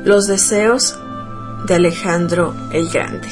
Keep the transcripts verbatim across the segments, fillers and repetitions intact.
Los deseos de Alejandro el Grande.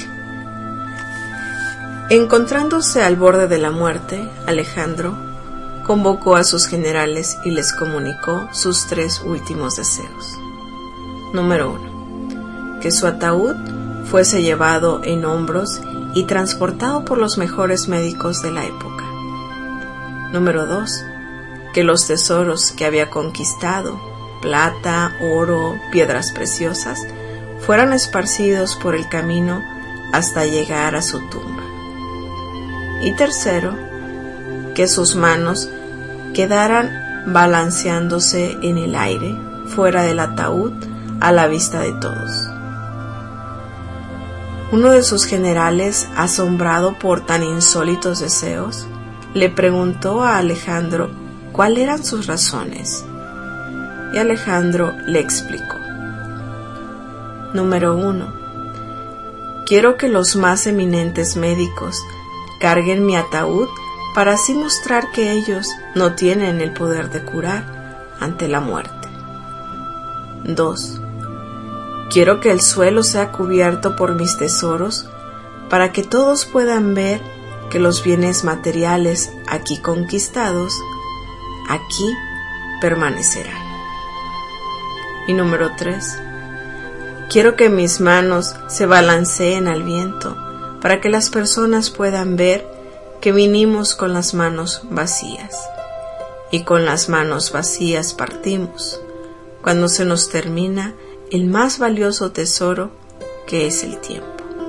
Encontrándose al borde de la muerte, Alejandro convocó a sus generales y les comunicó sus tres últimos deseos. Número uno. Que su ataúd fuese llevado en hombros y transportado por los mejores médicos de la época. Número dos. Que los tesoros que había conquistado, plata, oro, piedras preciosas, fueran esparcidos por el camino hasta llegar a su tumba. Y tercero, que sus manos quedaran balanceándose en el aire, fuera del ataúd, a la vista de todos. Uno de sus generales, asombrado por tan insólitos deseos, le preguntó a Alejandro cuáles eran sus razones, y Alejandro le explicó. Número uno. Quiero que los más eminentes médicos carguen mi ataúd para así mostrar que ellos no tienen el poder de curar ante la muerte. dos. Quiero que el suelo sea cubierto por mis tesoros para que todos puedan ver que los bienes materiales aquí conquistados, aquí permanecerán. Y número tres. Quiero que mis manos se balanceen al viento para que las personas puedan ver que vinimos con las manos vacías y con las manos vacías partimos cuando se nos termina el más valioso tesoro que es el tiempo.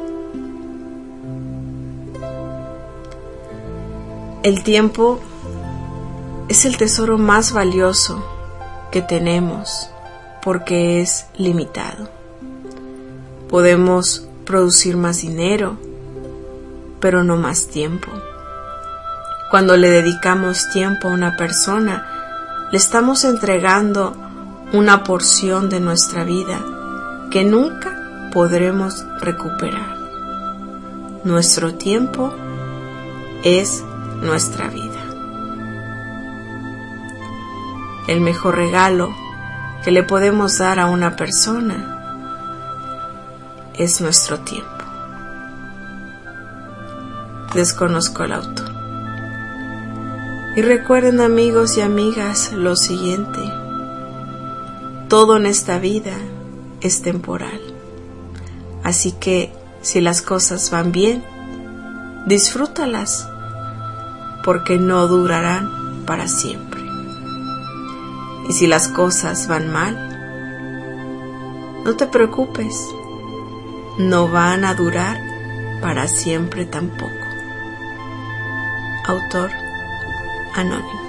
El tiempo es el tesoro más valioso que tenemos porque es limitado. Podemos producir más dinero, pero no más tiempo. Cuando le dedicamos tiempo a una persona, le estamos entregando una porción de nuestra vida que nunca podremos recuperar. Nuestro tiempo es nuestra vida. El mejor regalo que le podemos dar a una persona es nuestro tiempo. Desconozco el autor. Y recuerden, amigos y amigas, lo siguiente: todo en esta vida es temporal. Así que si las cosas van bien, disfrútalas, porque no durarán para siempre. Y si las cosas van mal, no te preocupes, no van a durar para siempre tampoco. Autor anónimo.